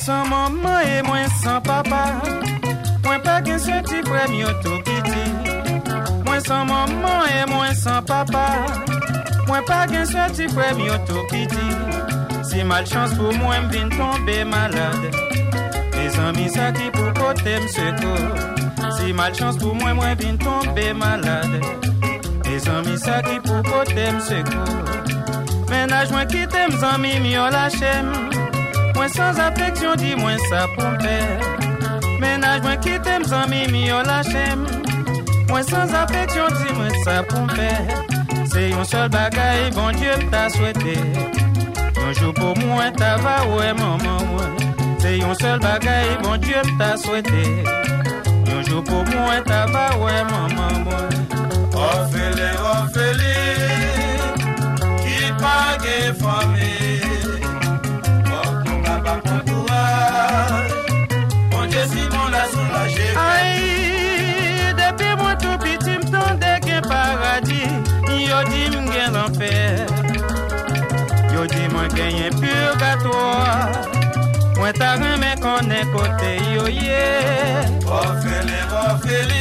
sans maman et moi sans papa. Moi pas qu'un petit frère tout petit. Moi sans maman et moi sans papa. Moi pas qu'un petit frère tout petit. Si malchance pour moi me vient tomber malade. Mes amis ça qui pour côté me secours. Si malchance pour moi moi vient tomber malade. Mes amis ça qui pour côté me secours. Ménage moi qui t'aime amis m'y lâché. Moi sans affection dis-moi ça pour me faire. Ménage moi qui t'aime amis m'y lâché. Moi sans affection dis-moi ça pour me faire. C'est un seul bagaille bon Dieu t'a souhaité. Un jour pour moi t'as va ouais maman ouais. C'est un seul bagaille bon Dieu t'a souhaité. Un jour pour moi t'as va ouais maman ouais. Ophélie, qui pague famille. Oh, ton papa, ton courage. Bon Dieu, si mon la soulagé. Aïe, depuis moi tout petit, m'tendais qu'un paradis. Yo dit m'gagne l'enfer. Yo dit moi gagne purgatoire. Moi t'as remis qu'on est côté yo yeah. Ophélie.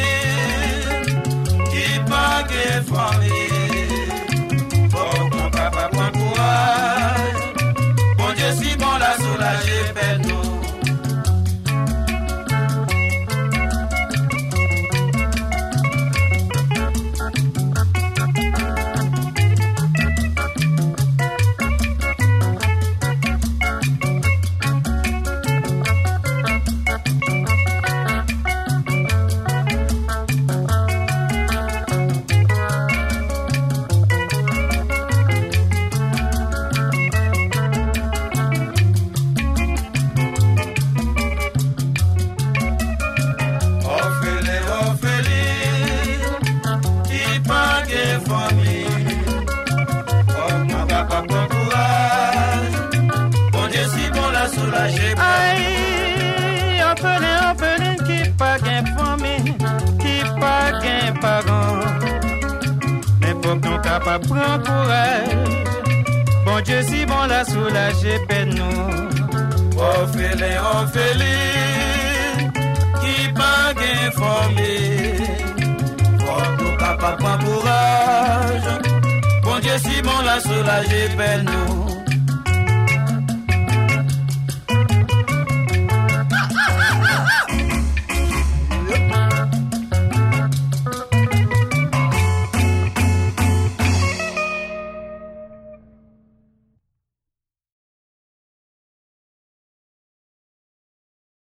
Pague famille, bon mon papa prend courage, bon Dieu si bon la soulager peine nous. Aïe, orphelin qui pas gain famille, qui pas gain parents. Mais faut qu'on capable prendre courage. Bon Dieu si bon la soulager peine nous. Ophélie, qui pas gain famille. Faut qu'on capable prendre courage. Bon Dieu si bon la soulager peine nous.